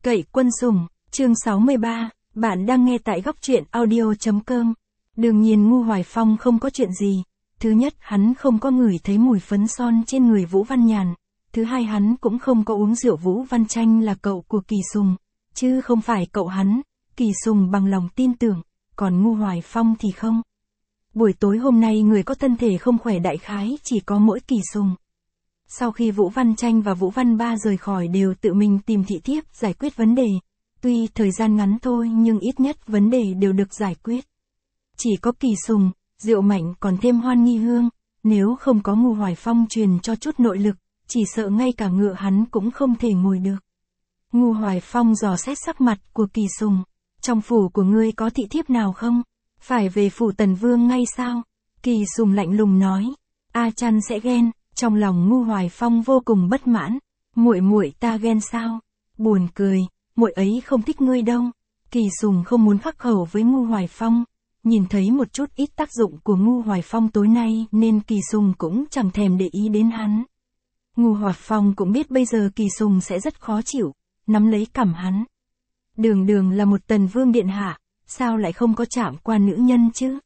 Cậy quân sủng, chương 63, bạn đang nghe tại góc truyện audio.com. Đương nhiên Ngu Hoài Phong không có chuyện gì. Thứ nhất, hắn không có ngửi thấy mùi phấn son trên người Vũ Văn Nhàn. Thứ hai, hắn cũng không có uống rượu. Vũ Văn Tranh là cậu của Kỳ Sùng, chứ không phải cậu hắn. Kỳ Sùng bằng lòng tin tưởng, còn Ngu Hoài Phong thì không. Buổi tối hôm nay người có thân thể không khỏe đại khái chỉ có mỗi Kỳ Sùng. Sau khi Vũ Văn Tranh và Vũ Văn Ba rời khỏi đều tự mình tìm thị thiếp giải quyết vấn đề. Tuy thời gian ngắn thôi nhưng ít nhất vấn đề đều được giải quyết. Chỉ có Kỳ Sùng, Diệu Mạnh còn thêm Hoan Nghi Hương, nếu không có Ngu Hoài Phong truyền cho chút nội lực, chỉ sợ ngay cả ngựa hắn cũng không thể ngồi được. Ngu Hoài Phong dò xét sắc mặt của Kỳ Sùng. Trong phủ của ngươi có thị thiếp nào không? Phải về phủ Tần Vương ngay sao? Kỳ Sùng lạnh lùng nói. A Chăn sẽ ghen. Trong lòng Ngu Hoài Phong vô cùng bất mãn. Muội muội ta ghen sao? Buồn cười, muội ấy không thích ngươi đâu. Kỳ Sùng không muốn khắc khẩu với Ngu Hoài Phong. Nhìn thấy một chút ít tác dụng của Ngu Hoài Phong tối nay nên Kỳ Sùng cũng chẳng thèm để ý đến hắn. Ngu Hoài Phong cũng biết bây giờ Kỳ Sùng sẽ rất khó chịu, nắm lấy cằm hắn. Đường đường là một Tần Vương điện hạ, sao lại không có chạm qua nữ nhân chứ?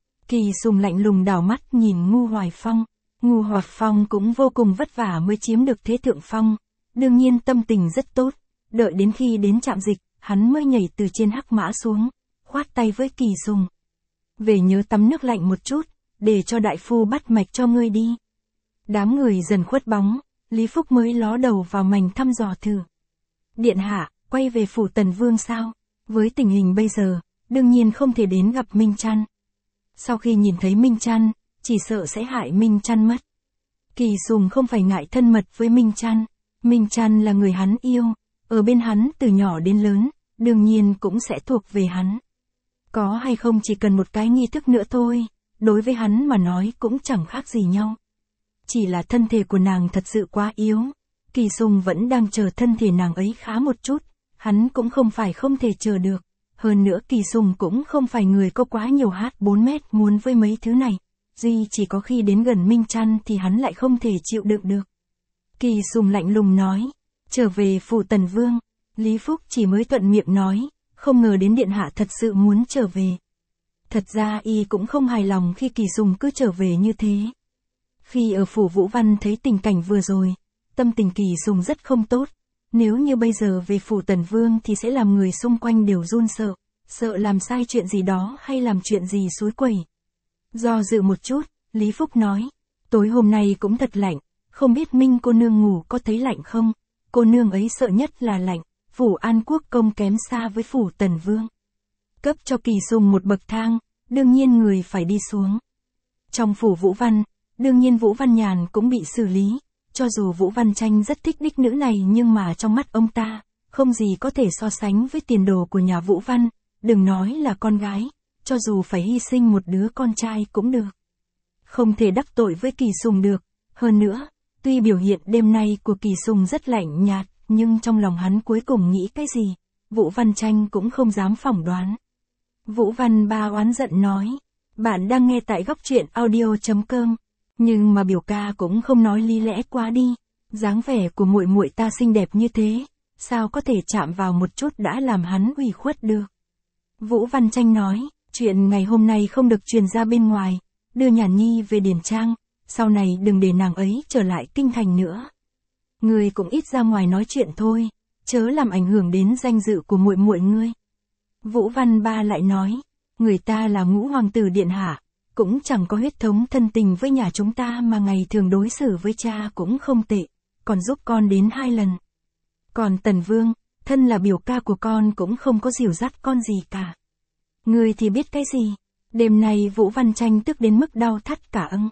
Kỳ Sùng lạnh lùng đảo mắt nhìn Ngu Hoài Phong. Ngu Hoài Phong cũng vô cùng vất vả mới chiếm được thế thượng phong, đương nhiên tâm tình rất tốt. Đợi đến khi đến trạm dịch, hắn mới nhảy từ trên hắc mã xuống, khoát tay với Kỳ Sùng. Về nhớ tắm nước lạnh một chút, để cho đại phu bắt mạch cho ngươi đi. Đám người dần khuất bóng, Lý Phúc mới ló đầu vào mành thăm dò thử. Điện hạ, quay về phủ Tần Vương sao? Với tình hình bây giờ, đương nhiên không thể đến gặp Minh Trăn. Sau khi nhìn thấy Minh Trăn, chỉ sợ sẽ hại Minh Trăn mất. Kỳ Sùng không phải ngại thân mật với Minh Trăn. Minh Trăn là người hắn yêu, ở bên hắn từ nhỏ đến lớn, đương nhiên cũng sẽ thuộc về hắn. Có hay không chỉ cần một cái nghi thức nữa thôi, đối với hắn mà nói cũng chẳng khác gì nhau. Chỉ là thân thể của nàng thật sự quá yếu. Kỳ Sùng vẫn đang chờ thân thể nàng ấy khá một chút, hắn cũng không phải không thể chờ được. Hơn nữa Kỳ Sùng cũng không phải người có quá nhiều H4 mét muốn với mấy thứ này. Duy chỉ có khi đến gần Minh Trăn thì hắn lại không thể chịu đựng được. Kỳ Sùng lạnh lùng nói, trở về phủ Tần Vương. Lý Phúc chỉ mới thuận miệng nói, không ngờ đến điện hạ thật sự muốn trở về. Thật ra y cũng không hài lòng khi Kỳ Sùng cứ trở về như thế. Khi ở phủ Vũ Văn thấy tình cảnh vừa rồi, tâm tình Kỳ Sùng rất không tốt. Nếu như bây giờ về phủ Tần Vương thì sẽ làm người xung quanh đều run sợ, sợ làm sai chuyện gì đó hay làm chuyện gì xúi quẩy. Do dự một chút, Lý Phúc nói, tối hôm nay cũng thật lạnh, không biết Minh cô nương ngủ có thấy lạnh không? Cô nương ấy sợ nhất là lạnh, phủ An Quốc công kém xa với phủ Tần Vương. Cấp cho Kỳ Sùng một bậc thang, đương nhiên người phải đi xuống. Trong phủ Vũ Văn, đương nhiên Vũ Văn Nhàn cũng bị xử lý, cho dù Vũ Văn Tranh rất thích đích nữ này nhưng mà trong mắt ông ta, không gì có thể so sánh với tiền đồ của nhà Vũ Văn, đừng nói là con gái. Cho dù phải hy sinh một đứa con trai cũng được. Không thể đắc tội với Kỳ Sùng được. Hơn nữa, tuy biểu hiện đêm nay của Kỳ Sùng rất lạnh nhạt, nhưng trong lòng hắn cuối cùng nghĩ cái gì, Vũ Văn Tranh cũng không dám phỏng đoán. Vũ Văn Ba oán giận nói, bạn đang nghe tại góc truyện audio.com, nhưng mà biểu ca cũng không nói lý lẽ quá đi. Dáng vẻ của muội muội ta xinh đẹp như thế, sao có thể chạm vào một chút đã làm hắn ủy khuất được. Vũ Văn Tranh nói, chuyện ngày hôm nay không được truyền ra bên ngoài, đưa Nhàn Nhi về Điền Trang, sau này đừng để nàng ấy trở lại kinh thành nữa. Ngươi cũng ít ra ngoài nói chuyện thôi, chớ làm ảnh hưởng đến danh dự của muội muội ngươi. Vũ Văn Ba lại nói, người ta là Ngũ hoàng tử điện hạ, cũng chẳng có huyết thống thân tình với nhà chúng ta mà ngày thường đối xử với cha cũng không tệ, còn giúp con đến 2 lần. Còn Tần Vương, thân là biểu ca của con cũng không có dìu dắt con gì cả. Ngươi thì biết cái gì? Đêm nay Vũ Văn Tranh tức đến mức đau thắt cả ưng.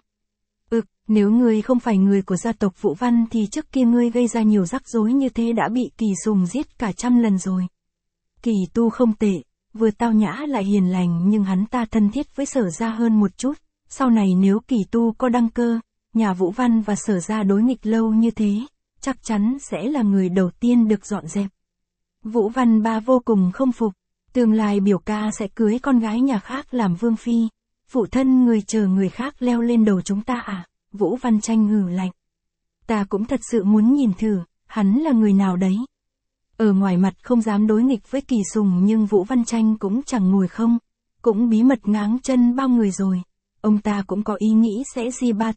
Nếu ngươi không phải người của gia tộc Vũ Văn thì trước kia ngươi gây ra nhiều rắc rối như thế đã bị Kỳ Sùng giết cả 100 lần rồi. Kỳ Tu không tệ, vừa tao nhã lại hiền lành nhưng hắn ta thân thiết với Sở gia hơn một chút. Sau này nếu Kỳ Tu có đăng cơ, nhà Vũ Văn và Sở gia đối nghịch lâu như thế, chắc chắn sẽ là người đầu tiên được dọn dẹp. Vũ Văn Ba vô cùng không phục. Tương lai biểu ca sẽ cưới con gái nhà khác làm vương phi. Phụ thân người chờ người khác leo lên đầu chúng ta à? Vũ Văn Tranh hừ lạnh. Ta cũng thật sự muốn nhìn thử, hắn là người nào đấy. Ở ngoài mặt không dám đối nghịch với Kỳ Sùng nhưng Vũ Văn Tranh cũng chẳng ngồi không, cũng bí mật ngáng chân bao người rồi. Ông ta cũng có ý nghĩ sẽ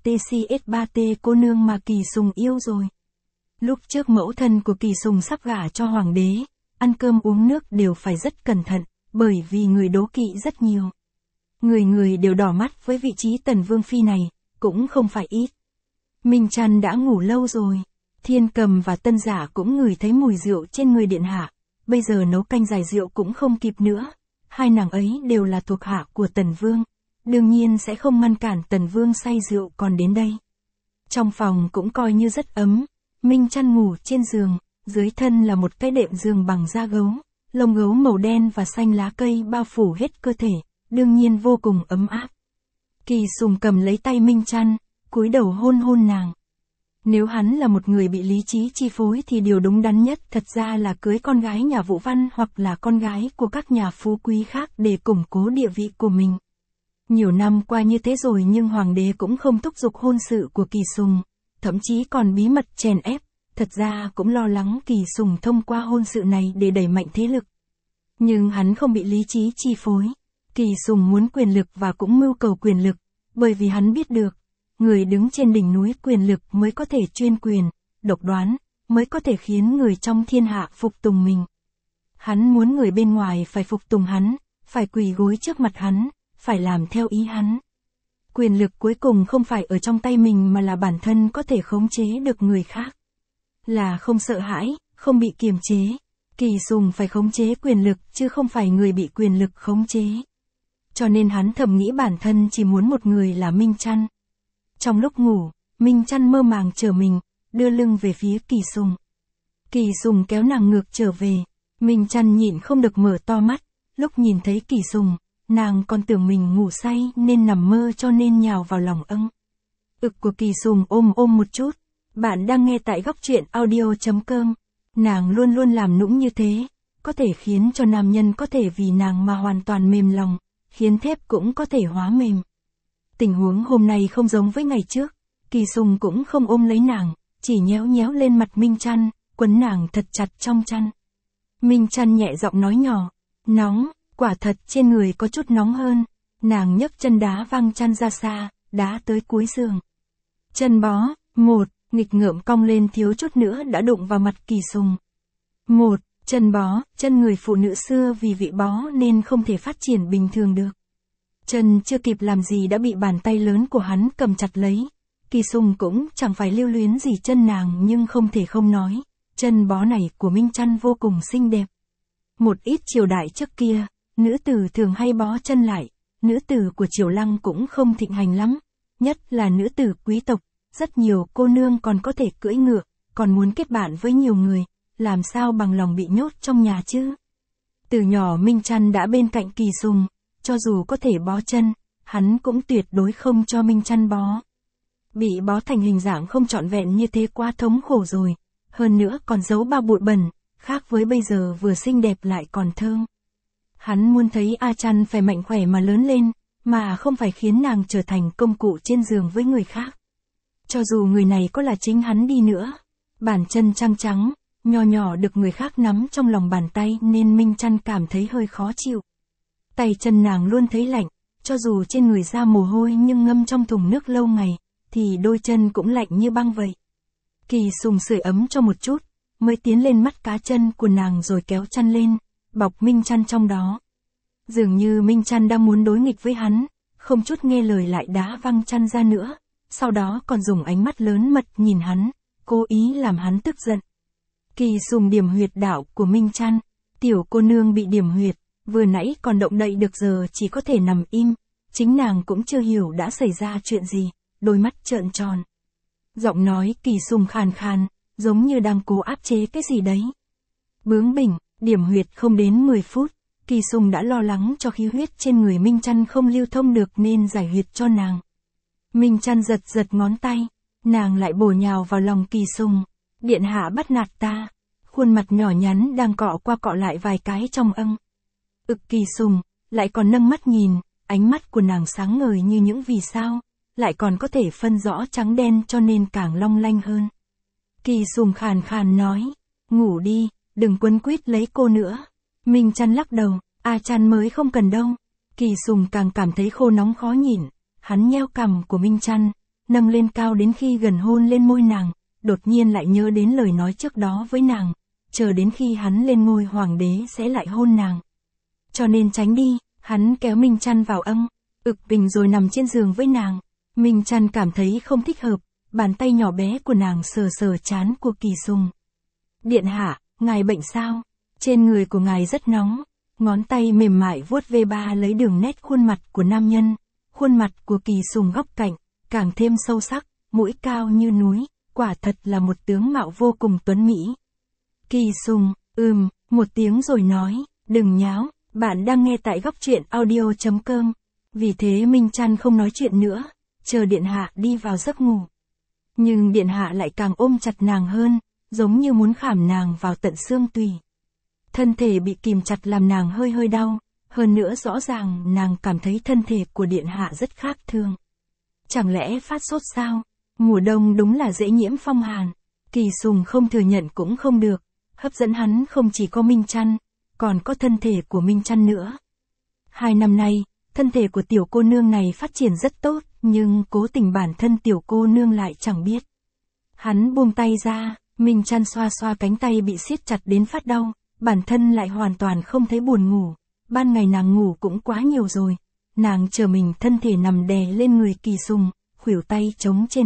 G3TCS3T cô nương mà Kỳ Sùng yêu rồi. Lúc trước mẫu thân của Kỳ Sùng sắp gả cho hoàng đế, ăn cơm uống nước đều phải rất cẩn thận, bởi vì người đố kỵ rất nhiều. Người người đều đỏ mắt với vị trí Tần Vương Phi này, cũng không phải ít. Minh Trăn đã ngủ lâu rồi, Thiên Cầm và Tân Giả cũng ngửi thấy mùi rượu trên người điện hạ, bây giờ nấu canh giải rượu cũng không kịp nữa, hai nàng ấy đều là thuộc hạ của Tần Vương, đương nhiên sẽ không ngăn cản Tần Vương say rượu còn đến đây. Trong phòng cũng coi như rất ấm, Minh Trăn ngủ trên giường, dưới thân là một cái đệm giường bằng da gấu, lông gấu màu đen và xanh lá cây bao phủ hết cơ thể, đương nhiên vô cùng ấm áp. Kỳ Sùng cầm lấy tay Minh Trăn, cúi đầu hôn hôn nàng. Nếu hắn là một người bị lý trí chi phối thì điều đúng đắn nhất thật ra là cưới con gái nhà Vũ Văn hoặc là con gái của các nhà phú quý khác để củng cố địa vị của mình. Nhiều năm qua như thế rồi nhưng hoàng đế cũng không thúc giục hôn sự của Kỳ Sùng, thậm chí còn bí mật chèn ép, thật ra cũng lo lắng Kỳ Sùng thông qua hôn sự này để đẩy mạnh thế lực. Nhưng hắn không bị lý trí chi phối. Kỳ Sùng muốn quyền lực và cũng mưu cầu quyền lực, bởi vì hắn biết được, người đứng trên đỉnh núi quyền lực mới có thể chuyên quyền, độc đoán, mới có thể khiến người trong thiên hạ phục tùng mình. Hắn muốn người bên ngoài phải phục tùng hắn, phải quỳ gối trước mặt hắn, phải làm theo ý hắn. Quyền lực cuối cùng không phải ở trong tay mình mà là bản thân có thể khống chế được người khác. Là không sợ hãi, không bị kiềm chế. Kỳ Sùng phải khống chế quyền lực chứ không phải người bị quyền lực khống chế. Cho nên hắn thầm nghĩ bản thân chỉ muốn một người là Minh Trăn. Trong lúc ngủ, Minh Trăn mơ màng trở mình, đưa lưng về phía Kỳ Sùng. Kỳ Sùng kéo nàng ngược trở về, Minh Trăn nhịn không được mở to mắt, lúc nhìn thấy Kỳ Sùng, nàng còn tưởng mình ngủ say nên nằm mơ cho nên nhào vào lòng âng. Ực của Kỳ Sùng ôm một chút. Bạn đang nghe tại góc truyện audio.com. Nàng luôn luôn làm nũng như thế, có thể khiến cho nam nhân có thể vì nàng mà hoàn toàn mềm lòng, khiến thép cũng có thể hóa mềm. Tình huống hôm nay không giống với ngày trước, Kỳ Sùng cũng không ôm lấy nàng, chỉ nhéo nhéo lên mặt Minh Trăn, quấn nàng thật chặt trong chăn. Minh Trăn nhẹ giọng nói nhỏ, nóng, quả thật trên người có chút nóng hơn, nàng nhấc chân đá văng chăn ra xa, đá tới cuối giường. Chân bó, một, nghịch ngợm cong lên thiếu chút nữa đã đụng vào mặt Kỳ Sùng. Một, chân bó, chân người phụ nữ xưa vì bị bó nên không thể phát triển bình thường được. Chân chưa kịp làm gì đã bị bàn tay lớn của hắn cầm chặt lấy. Kỳ Sùng cũng chẳng phải lưu luyến gì chân nàng nhưng không thể không nói, chân bó này của Minh Trăn vô cùng xinh đẹp. Một ít triều đại trước kia, nữ tử thường hay bó chân lại, nữ tử của Triều Lăng cũng không thịnh hành lắm, nhất là nữ tử quý tộc, rất nhiều cô nương còn có thể cưỡi ngựa, còn muốn kết bạn với nhiều người, làm sao bằng lòng bị nhốt trong nhà chứ. Từ nhỏ Minh Trăn đã bên cạnh Kỳ Sùng, cho dù có thể bó chân, hắn cũng tuyệt đối không cho Minh Trăn bó. Bị bó thành hình dạng không trọn vẹn như thế quá thống khổ rồi, hơn nữa còn giấu bao bụi bẩn, khác với bây giờ vừa xinh đẹp lại còn thơm. Hắn muốn thấy A Trăn phải mạnh khỏe mà lớn lên, mà không phải khiến nàng trở thành công cụ trên giường với người khác. Cho dù người này có là chính hắn đi nữa, bàn chân trắng trắng, nho nhỏ được người khác nắm trong lòng bàn tay nên Minh Trăn cảm thấy hơi khó chịu. Tay chân nàng luôn thấy lạnh, cho dù trên người ra mồ hôi nhưng ngâm trong thùng nước lâu ngày, thì đôi chân cũng lạnh như băng vậy. Kỳ Sùng sưởi ấm cho một chút, mới tiến lên mắt cá chân của nàng rồi kéo chăn lên, bọc Minh Trăn trong đó. Dường như Minh Trăn đang muốn đối nghịch với hắn, không chút nghe lời lại đá văng chăn ra nữa, sau đó còn dùng ánh mắt lớn mật nhìn hắn, cố ý làm hắn tức giận. Kỳ Sùng điểm huyệt đạo của Minh Trăn, tiểu cô nương bị điểm huyệt, vừa nãy còn động đậy được giờ chỉ có thể nằm im, chính nàng cũng chưa hiểu đã xảy ra chuyện gì, đôi mắt trợn tròn. Giọng nói Kỳ Sùng khàn khàn, giống như đang cố áp chế cái gì đấy. Bướng bỉnh, điểm huyệt không đến 10 phút, Kỳ Sùng đã lo lắng cho khí huyết trên người Minh Trăn không lưu thông được nên giải huyệt cho nàng. Minh Trăn giật giật ngón tay, nàng lại bổ nhào vào lòng Kỳ Sùng. Điện hạ bắt nạt ta, khuôn mặt nhỏ nhắn đang cọ qua cọ lại vài cái trong âng. Ực Kỳ Sùng, lại còn nâng mắt nhìn, ánh mắt của nàng sáng ngời như những vì sao, lại còn có thể phân rõ trắng đen cho nên càng long lanh hơn. Kỳ Sùng khàn khàn nói, ngủ đi, đừng quấn quýt lấy cô nữa. Minh Chăn lắc đầu, A Chan mới không cần đâu. Kỳ Sùng càng cảm thấy khô nóng khó nhịn, hắn nheo cằm của Minh Chăn, nâng lên cao đến khi gần hôn lên môi nàng, đột nhiên lại nhớ đến lời nói trước đó với nàng, chờ đến khi hắn lên ngôi hoàng đế sẽ lại hôn nàng. Cho nên tránh đi, hắn kéo Minh Chăn vào ực bình rồi nằm trên giường với nàng. Minh Chăn cảm thấy không thích hợp, bàn tay nhỏ bé của nàng sờ sờ trán của Kỳ Sùng. Điện hạ, ngài bệnh sao? Trên người của ngài rất nóng. Ngón tay mềm mại vuốt ve ba lấy đường nét khuôn mặt của nam nhân. Khuôn mặt của Kỳ Sùng góc cạnh, càng thêm sâu sắc, mũi cao như núi, quả thật là một tướng mạo vô cùng tuấn mỹ. Kỳ Sùng, một tiếng rồi nói, đừng nháo, bạn đang nghe tại góc truyện audio.com. Vì thế Minh Chăn không nói chuyện nữa, chờ điện hạ đi vào giấc ngủ. Nhưng điện hạ lại càng ôm chặt nàng hơn, giống như muốn khảm nàng vào tận xương tủy. Thân thể bị kìm chặt làm nàng hơi hơi đau, hơn nữa rõ ràng nàng cảm thấy thân thể của điện hạ rất khác thường. Chẳng lẽ phát sốt sao? Mùa đông đúng là dễ nhiễm phong hàn. Kỳ Sùng không thừa nhận cũng không được, hấp dẫn hắn không chỉ có Minh Chăn, còn có thân thể của Minh Chăn nữa. 2 năm nay, thân thể của tiểu cô nương này phát triển rất tốt, nhưng cố tình bản thân tiểu cô nương lại chẳng biết. Hắn buông tay ra, Minh Chăn xoa xoa cánh tay bị siết chặt đến phát đau, bản thân lại hoàn toàn không thấy buồn ngủ. Ban ngày nàng ngủ cũng quá nhiều rồi. Nàng chờ mình thân thể nằm đè lên người Kỳ Sùng, khuỷu tay chống trên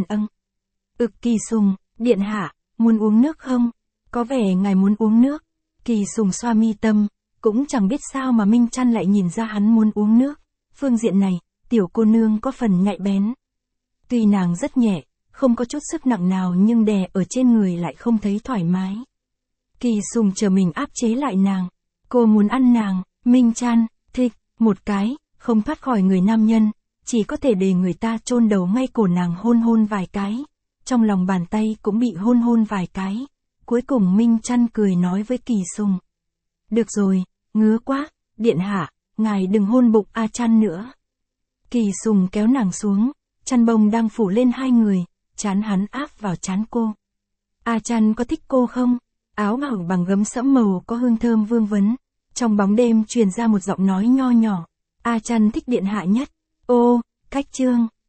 Kỳ Sùng, điện hạ, muốn uống nước không? Có vẻ ngài muốn uống nước. Kỳ Sùng xoa mi tâm, cũng chẳng biết sao mà Minh Chăn lại nhìn ra hắn muốn uống nước. Phương diện này, tiểu cô nương có phần nhạy bén. Tuy nàng rất nhẹ, không có chút sức nặng nào nhưng đè ở trên người lại không thấy thoải mái. Kỳ Sùng chờ mình áp chế lại nàng. Cô muốn ăn nàng, Minh Chăn, thích, một cái, không thoát khỏi người nam nhân, chỉ có thể để người ta chôn đầu ngay cổ nàng hôn vài cái. Trong lòng bàn tay cũng bị hôn vài cái. Cuối cùng Minh Chăn cười nói với Kỳ Sùng. Được rồi, ngứa quá, điện hạ, ngài đừng hôn bụng A Chăn nữa. Kỳ Sùng kéo nàng xuống, chăn bông đang phủ lên hai người, trán hắn áp vào trán cô. A Chăn có thích cô không? Áo bảo bằng gấm sẫm màu có hương thơm vương vấn. Trong bóng đêm truyền ra một giọng nói nho nhỏ. A Chăn thích điện hạ nhất. Ô, cách chương.